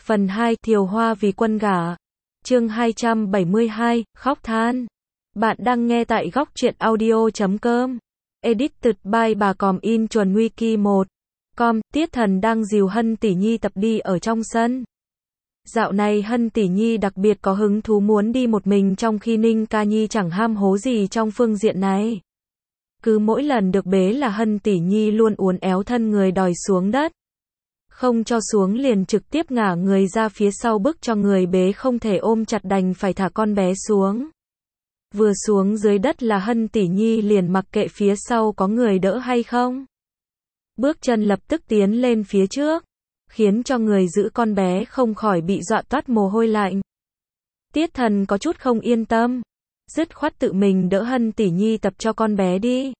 Phần 2, Thiều Hoa vì quân gả. Chương 272, khóc than. Bạn đang nghe tại góc truyện audio.com. Edited by bà Còm in chuẩn wiki 1. Tiết Thần đang dìu Hân Tỷ Nhi tập đi ở trong sân. Dạo này Hân Tỷ Nhi đặc biệt có hứng thú muốn đi một mình, trong khi Ninh Ca Nhi chẳng ham hố gì trong phương diện này. Cứ mỗi lần được bế là Hân Tỷ Nhi luôn uốn éo thân người đòi xuống đất. Không cho xuống liền trực tiếp ngả người ra phía sau, bức cho người bế không thể ôm chặt, đành phải thả con bé xuống. Vừa xuống dưới đất là Hân Tỷ Nhi liền mặc kệ phía sau có người đỡ hay không. Bước chân lập tức tiến lên phía trước, khiến cho người giữ con bé không khỏi bị dọa toát mồ hôi lạnh. Tiết Thần có chút không yên tâm, dứt khoát tự mình đỡ Hân Tỷ Nhi tập cho con bé đi.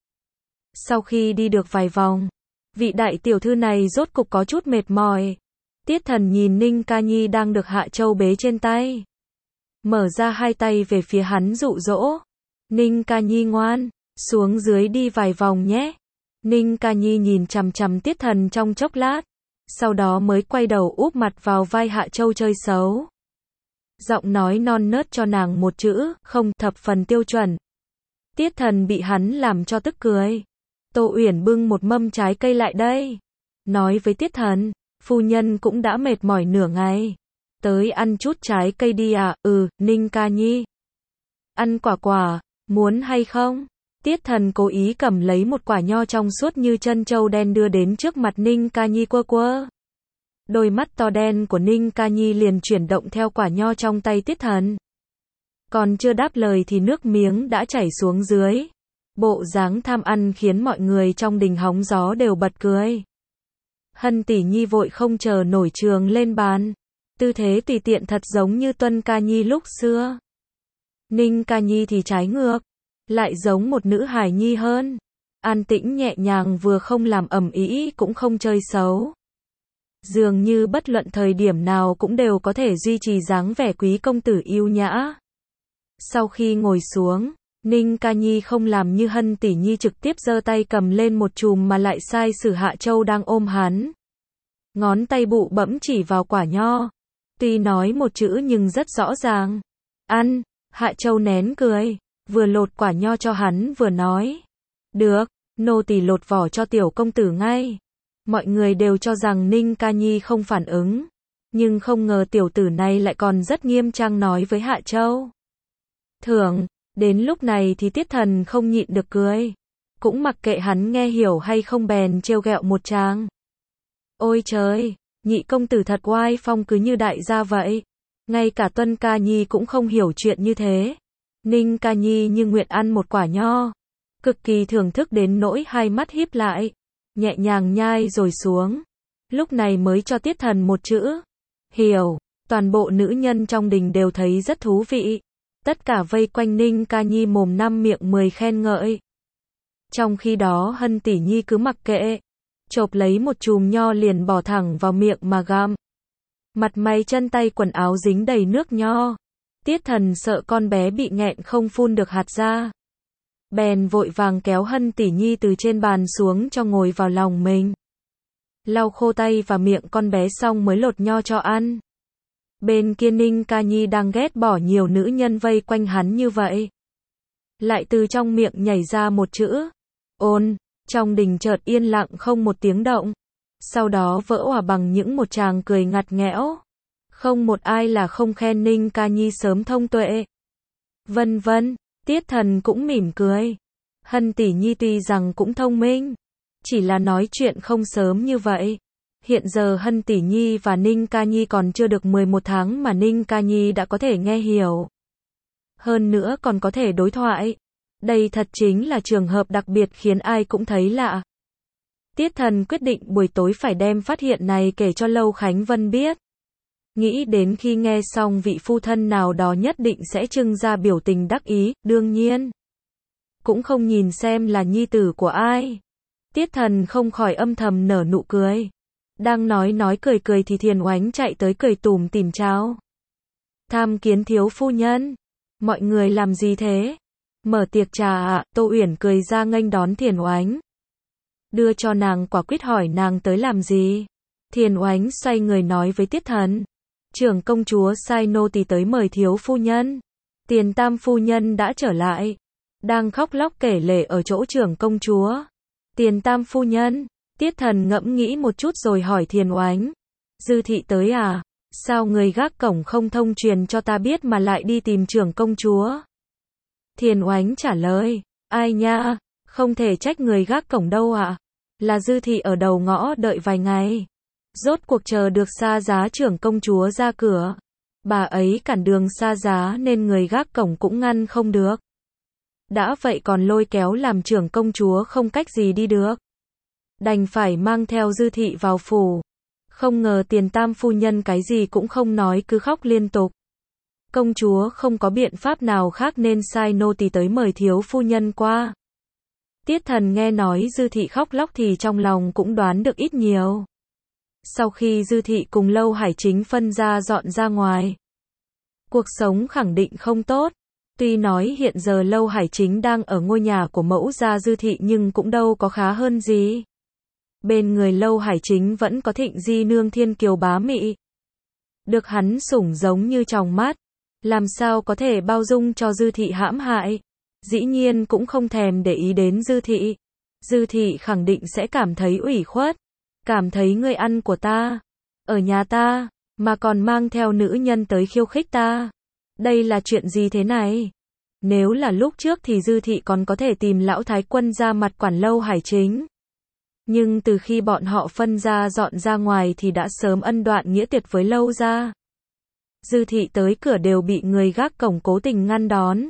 Sau khi đi được vài vòng, vị đại tiểu thư này rốt cục có chút mệt mỏi. Tiết Thần nhìn Ninh Ca Nhi đang được Hạ Châu bế trên tay, mở ra hai tay về phía hắn dụ dỗ. Ninh Ca Nhi ngoan, xuống dưới đi vài vòng nhé. Ninh Ca Nhi nhìn chằm chằm Tiết Thần trong chốc lát, sau đó mới quay đầu úp mặt vào vai Hạ Châu chơi xấu. Giọng nói non nớt cho nàng một chữ, không, thập phần tiêu chuẩn. Tiết Thần bị hắn làm cho tức cười. Tô Uyển bưng một mâm trái cây lại đây, nói với Tiết Thần, phu nhân cũng đã mệt mỏi nửa ngày, tới ăn chút trái cây đi à. Ninh Ca Nhi. Ăn quả, muốn hay không? Tiết Thần cố ý cầm lấy một quả nho trong suốt như chân châu đen đưa đến trước mặt Ninh Ca Nhi quơ. Đôi mắt to đen của Ninh Ca Nhi liền chuyển động theo quả nho trong tay Tiết Thần. Còn chưa đáp lời thì nước miếng đã chảy xuống dưới. Bộ dáng tham ăn khiến mọi người trong đình hóng gió đều bật cười. Hân Tỷ Nhi vội không chờ nổi trường lên bàn, tư thế tùy tiện thật giống như Tuân Ca Nhi lúc xưa. Ninh Ca Nhi thì trái ngược, lại giống một nữ hài nhi hơn, an tĩnh nhẹ nhàng, vừa không làm ầm ĩ cũng không chơi xấu. Dường như bất luận thời điểm nào cũng đều có thể duy trì dáng vẻ quý công tử yêu nhã. Sau khi ngồi xuống, Ninh Ca Nhi không làm như Hân Tỷ Nhi trực tiếp giơ tay cầm lên một chùm, mà lại sai sử Hạ Châu đang ôm hắn. Ngón tay bụ bẫm chỉ vào quả nho, tuy nói một chữ nhưng rất rõ ràng. Ăn. Hạ Châu nén cười, vừa lột quả nho cho hắn vừa nói. Được, nô tỳ lột vỏ cho tiểu công tử ngay. Mọi người đều cho rằng Ninh Ca Nhi không phản ứng, nhưng không ngờ tiểu tử này lại còn rất nghiêm trang nói với Hạ Châu. Thưởng. Đến lúc này thì Tiết Thần không nhịn được cười, cũng mặc kệ hắn nghe hiểu hay không bèn trêu ghẹo một tràng. Ôi trời, nhị công tử thật oai phong, cứ như đại gia vậy. Ngay cả Tuân Ca Nhi cũng không hiểu chuyện như thế. Ninh Ca Nhi như nguyện ăn một quả nho, cực kỳ thưởng thức đến nỗi hai mắt híp lại, nhẹ nhàng nhai rồi xuống. Lúc này mới cho Tiết Thần một chữ, hiểu. Toàn bộ nữ nhân trong đình đều thấy rất thú vị. Tất cả vây quanh Ninh Ca Nhi mồm năm miệng 10 khen ngợi. Trong khi đó Hân Tỷ Nhi cứ mặc kệ, chộp lấy một chùm nho liền bỏ thẳng vào miệng mà gặm. Mặt mày chân tay quần áo dính đầy nước nho. Tiết Thần sợ con bé bị nghẹn không phun được hạt ra, bèn vội vàng kéo Hân Tỷ Nhi từ trên bàn xuống cho ngồi vào lòng mình. Lau khô tay và miệng con bé xong mới lột nho cho ăn. Bên kia Ninh Ca Nhi đang ghét bỏ nhiều nữ nhân vây quanh hắn như vậy, lại từ trong miệng nhảy ra một chữ, ôn. Trong đình chợt yên lặng không một tiếng động, sau đó vỡ òa bằng những một tràng cười ngặt nghẽo. Không một ai là không khen Ninh Ca Nhi sớm thông tuệ. Vân vân. Tiết Thần cũng mỉm cười. Hân Tỷ Nhi tuy rằng cũng thông minh, chỉ là nói chuyện không sớm như vậy. Hiện giờ Hân Tỷ Nhi và Ninh Ca Nhi còn chưa được 11 tháng mà Ninh Ca Nhi đã có thể nghe hiểu. Hơn nữa còn có thể đối thoại. Đây thật chính là trường hợp đặc biệt khiến ai cũng thấy lạ. Tiết Thần quyết định buổi tối phải đem phát hiện này kể cho Lâu Khánh Vân biết. Nghĩ đến khi nghe xong vị phu thân nào đó nhất định sẽ trưng ra biểu tình đắc ý, đương nhiên cũng không nhìn xem là nhi tử của ai. Tiết Thần không khỏi âm thầm nở nụ cười. Đang nói cười thì Thiền Oánh chạy tới cười tủm tỉm chào. Tham kiến thiếu phu nhân. Mọi người làm gì thế? Mở tiệc trà ạ. Tô Uyển cười ra nghênh đón Thiền Oánh, đưa cho nàng quả quýt hỏi nàng tới làm gì. Thiền Oánh xoay người nói với Tiết Thần, Trưởng công chúa sai nô tỳ tới mời thiếu phu nhân. Tiền tam phu nhân đã trở lại, đang khóc lóc kể lể ở chỗ trưởng công chúa. Tiền tam phu nhân, Tiết Thần ngẫm nghĩ một chút rồi hỏi Thiền Oánh. Dư thị tới à? Sao người gác cổng không thông truyền cho ta biết mà lại đi tìm trưởng công chúa? Thiền Oánh trả lời, ai nha, không thể trách người gác cổng đâu ạ. Là Dư thị ở đầu ngõ đợi vài ngày. Rốt cuộc chờ được xa giá trưởng công chúa ra cửa. Bà ấy cản đường xa giá nên người gác cổng cũng ngăn không được. Đã vậy còn lôi kéo làm trưởng công chúa không cách gì đi được. Đành phải mang theo Dư thị vào phủ. Không ngờ tiền tam phu nhân cái gì cũng không nói cứ khóc liên tục. Công chúa không có biện pháp nào khác nên sai nô tỳ tới mời thiếu phu nhân qua. Tiết Thần nghe nói Dư thị khóc lóc thì trong lòng cũng đoán được ít nhiều. Sau khi Dư thị cùng Lâu Hải Chính phân ra dọn ra ngoài, cuộc sống khẳng định không tốt. Tuy nói hiện giờ Lâu Hải Chính đang ở ngôi nhà của mẫu gia Dư thị nhưng cũng đâu có khá hơn gì. Bên người Lâu Hải Chính vẫn có Thịnh Di nương thiên kiều bá mị. Được hắn sủng giống như tròng mắt. Làm sao có thể bao dung cho Dư thị hãm hại. Dĩ nhiên cũng không thèm để ý đến Dư thị. Dư thị khẳng định sẽ cảm thấy ủy khuất. Cảm thấy người ăn của ta, ở nhà ta, mà còn mang theo nữ nhân tới khiêu khích ta. Đây là chuyện gì thế này? Nếu là lúc trước thì Dư thị còn có thể tìm lão thái quân ra mặt quản Lâu Hải Chính. Nhưng từ khi bọn họ phân ra dọn ra ngoài thì đã sớm ân đoạn nghĩa tuyệt với Lâu gia. Dư thị tới cửa đều bị người gác cổng cố tình ngăn đón.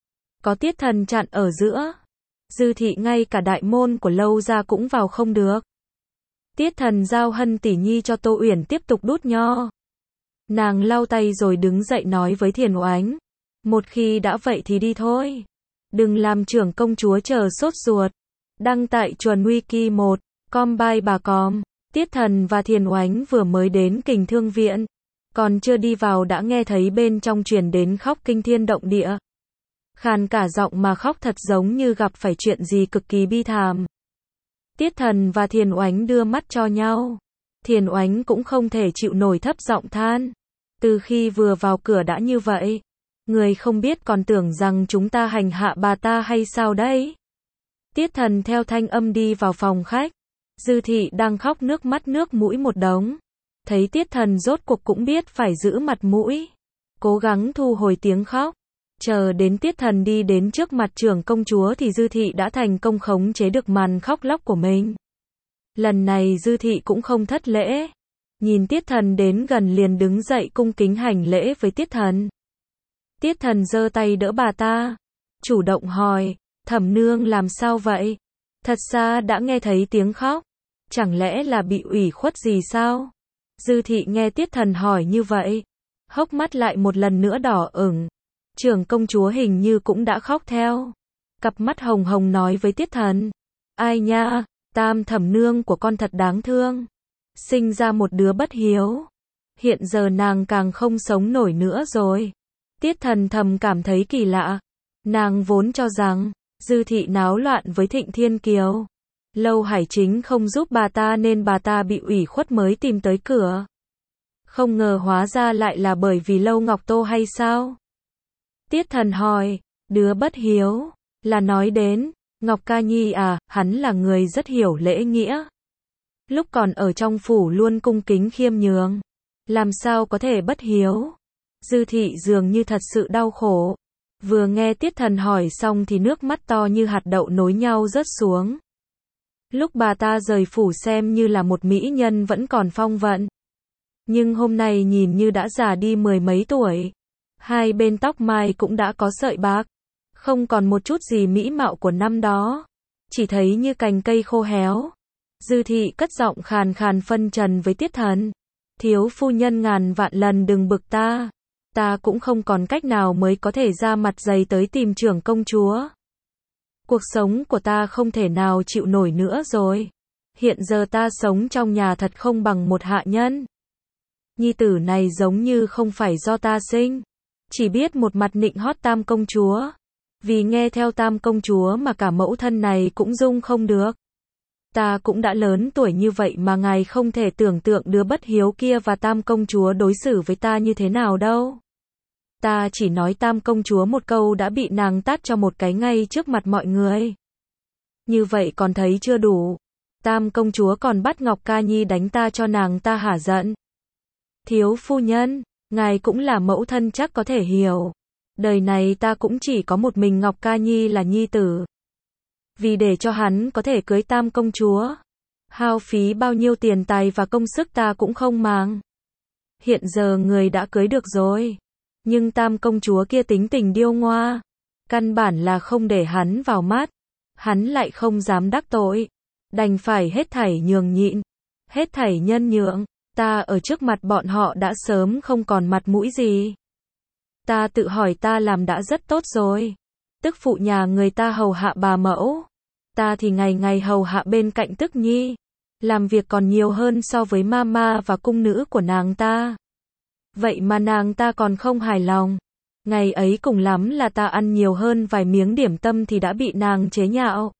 Có Tiết Thần chặn ở giữa. Dư thị ngay cả đại môn của Lâu gia cũng vào không được. Tiết Thần giao Hân tỷ nhi cho Tô Uyển tiếp tục đút nho. Nàng lau tay rồi đứng dậy nói với Thiền Oánh. Một khi đã vậy thì đi thôi. Đừng làm trưởng công chúa chờ sốt ruột. Đăng tại Chuẩn Wiki 1, com by bà com. Tiết Thần và Thiền Oánh vừa mới đến Kình Thương Viện. Còn chưa đi vào đã nghe thấy bên trong truyền đến khóc kinh thiên động địa. Khàn cả giọng mà khóc thật giống như gặp phải chuyện gì cực kỳ bi thảm. Tiết Thần và Thiền Oánh đưa mắt cho nhau. Thiền Oánh cũng không thể chịu nổi thấp giọng than. Từ khi vừa vào cửa đã như vậy. Người không biết còn tưởng rằng chúng ta hành hạ bà ta hay sao đấy. Tiết Thần theo thanh âm đi vào phòng khách. Dư thị đang khóc nước mắt nước mũi một đống. Thấy Tiết Thần rốt cuộc cũng biết phải giữ mặt mũi. Cố gắng thu hồi tiếng khóc. Chờ đến Tiết Thần đi đến trước mặt trưởng công chúa thì Dư thị đã thành công khống chế được màn khóc lóc của mình. Lần này Dư thị cũng không thất lễ. Nhìn Tiết Thần đến gần liền đứng dậy cung kính hành lễ với Tiết Thần. Tiết Thần giơ tay đỡ bà ta. Chủ động hỏi, Thẩm nương làm sao vậy? Thật ra đã nghe thấy tiếng khóc. Chẳng lẽ là bị ủy khuất gì sao? Dư thị nghe Tiết Thần hỏi như vậy. Hốc mắt lại một lần nữa đỏ ửng. Trưởng công chúa hình như cũng đã khóc theo. Cặp mắt hồng hồng nói với Tiết Thần. Ai nha, Tam thẩm nương của con thật đáng thương. Sinh ra một đứa bất hiếu. Hiện giờ nàng càng không sống nổi nữa rồi. Tiết Thần thầm cảm thấy kỳ lạ. Nàng vốn cho rằng, Dư thị náo loạn với Thịnh Thiên Kiều. Lâu Hải Chính không giúp bà ta nên bà ta bị ủy khuất mới tìm tới cửa. Không ngờ hóa ra lại là bởi vì Lâu Ngọc Tô hay sao? Tiết Thần hỏi, đứa bất hiếu, là nói đến, Ngọc Ca Nhi à, hắn là người rất hiểu lễ nghĩa. Lúc còn ở trong phủ luôn cung kính khiêm nhường. Làm sao có thể bất hiếu? Dư thị dường như thật sự đau khổ. Vừa nghe Tiết Thần hỏi xong thì nước mắt to như hạt đậu nối nhau rớt xuống. Lúc bà ta rời phủ xem như là một mỹ nhân vẫn còn phong vận. Nhưng hôm nay nhìn như đã già đi mười mấy tuổi. Hai bên tóc mai cũng đã có sợi bạc. Không còn một chút gì mỹ mạo của năm đó. Chỉ thấy như cành cây khô héo. Dư thị cất giọng khàn khàn phân trần với Tiết Thần. Thiếu phu nhân ngàn vạn lần đừng bực ta. Ta cũng không còn cách nào mới có thể ra mặt dày tới tìm trưởng công chúa. Cuộc sống của ta không thể nào chịu nổi nữa rồi. Hiện giờ ta sống trong nhà thật không bằng một hạ nhân. Nhi tử này giống như không phải do ta sinh. Chỉ biết một mặt nịnh hót Tam công chúa. Vì nghe theo Tam công chúa mà cả mẫu thân này cũng dung không được. Ta cũng đã lớn tuổi như vậy mà ngài không thể tưởng tượng đứa bất hiếu kia và Tam công chúa đối xử với ta như thế nào đâu. Ta chỉ nói Tam công chúa một câu đã bị nàng tát cho một cái ngay trước mặt mọi người. Như vậy còn thấy chưa đủ. Tam công chúa còn bắt Ngọc Ca Nhi đánh ta cho nàng ta hả giận. Thiếu phu nhân, ngài cũng là mẫu thân chắc có thể hiểu. Đời này ta cũng chỉ có một mình Ngọc Ca Nhi là nhi tử. Vì để cho hắn có thể cưới Tam công chúa, hao phí bao nhiêu tiền tài và công sức ta cũng không màng. Hiện giờ người đã cưới được rồi. Nhưng Tam công chúa kia tính tình điêu ngoa. Căn bản là không để hắn vào mắt. Hắn lại không dám đắc tội. Đành phải hết thảy nhường nhịn. Hết thảy nhân nhượng. Ta ở trước mặt bọn họ đã sớm không còn mặt mũi gì. Ta tự hỏi ta làm đã rất tốt rồi. Tức phụ nhà người ta hầu hạ bà mẫu. Ta thì ngày ngày hầu hạ bên cạnh tức nhi. Làm việc còn nhiều hơn so với mama và cung nữ của nàng ta. Vậy mà nàng ta còn không hài lòng. Ngày ấy cùng lắm là ta ăn nhiều hơn vài miếng điểm tâm thì đã bị nàng chế nhạo.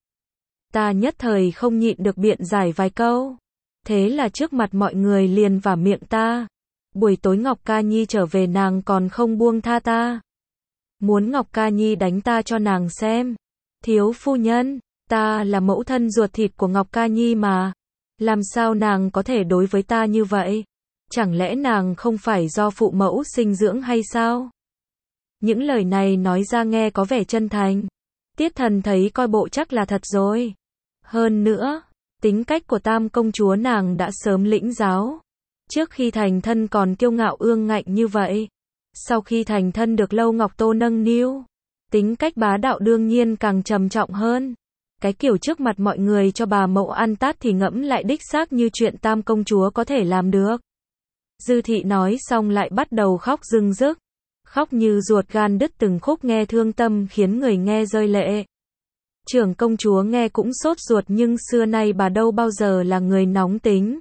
Ta nhất thời không nhịn được biện giải vài câu. Thế là trước mặt mọi người liền vả miệng ta. Buổi tối Ngọc Ca Nhi trở về nàng còn không buông tha ta. Muốn Ngọc Ca Nhi đánh ta cho nàng xem. Thiếu phu nhân, ta là mẫu thân ruột thịt của Ngọc Ca Nhi mà. Làm sao nàng có thể đối với ta như vậy? Chẳng lẽ nàng không phải do phụ mẫu sinh dưỡng hay sao? Những lời này nói ra nghe có vẻ chân thành. Tiết Thần thấy coi bộ chắc là thật rồi. Hơn nữa, tính cách của Tam công chúa nàng đã sớm lĩnh giáo. Trước khi thành thân còn kiêu ngạo ương ngạnh như vậy. Sau khi thành thân được Lâu Ngọc Tô nâng niu, tính cách bá đạo đương nhiên càng trầm trọng hơn. Cái kiểu trước mặt mọi người cho bà mẫu ăn tát thì ngẫm lại đích xác như chuyện Tam công chúa có thể làm được. Dư thị nói xong lại bắt đầu khóc rưng rức. Khóc như ruột gan đứt từng khúc nghe thương tâm khiến người nghe rơi lệ. Trưởng công chúa nghe cũng sốt ruột nhưng xưa nay bà đâu bao giờ là người nóng tính.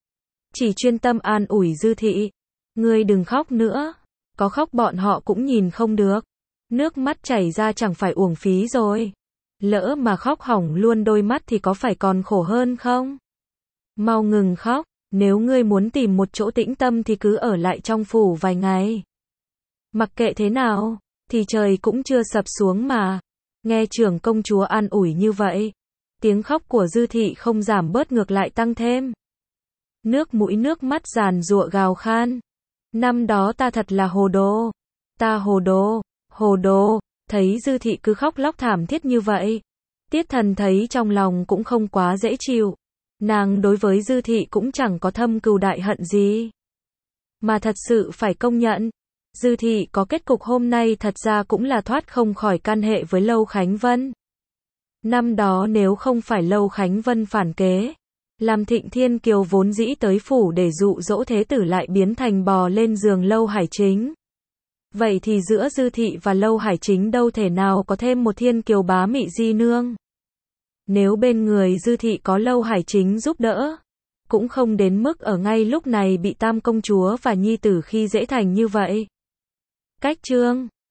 Chỉ chuyên tâm an ủi Dư thị. Ngươi đừng khóc nữa. Có khóc bọn họ cũng nhìn không được. Nước mắt chảy ra chẳng phải uổng phí rồi. Lỡ mà khóc hỏng luôn đôi mắt thì có phải còn khổ hơn không? Mau ngừng khóc. Nếu ngươi muốn tìm một chỗ tĩnh tâm thì cứ ở lại trong phủ vài ngày. Mặc kệ thế nào, thì trời cũng chưa sập xuống mà. Nghe trưởng công chúa an ủi như vậy, tiếng khóc của Dư thị không giảm bớt ngược lại tăng thêm. Nước mũi nước mắt giàn giụa gào khan. Năm đó ta thật là hồ đồ. Ta hồ đồ, thấy Dư thị cứ khóc lóc thảm thiết như vậy. Tiết Thần thấy trong lòng cũng không quá dễ chịu. Nàng đối với Dư thị cũng chẳng có thâm cừu đại hận gì. Mà thật sự phải công nhận, Dư thị có kết cục hôm nay thật ra cũng là thoát không khỏi can hệ với Lâu Khánh Vân. Năm đó nếu không phải Lâu Khánh Vân phản kế, làm Thịnh Thiên Kiều vốn dĩ tới phủ để dụ dỗ thế tử lại biến thành bò lên giường Lâu Hải Chính. Vậy thì giữa Dư thị và Lâu Hải Chính đâu thể nào có thêm một Thiên Kiều bá mị di nương. Nếu bên người Dư thị có Lâu Hải Chính giúp đỡ, cũng không đến mức ở ngay lúc này bị Tam công chúa và nhi tử khi dễ thành như vậy. Cách chương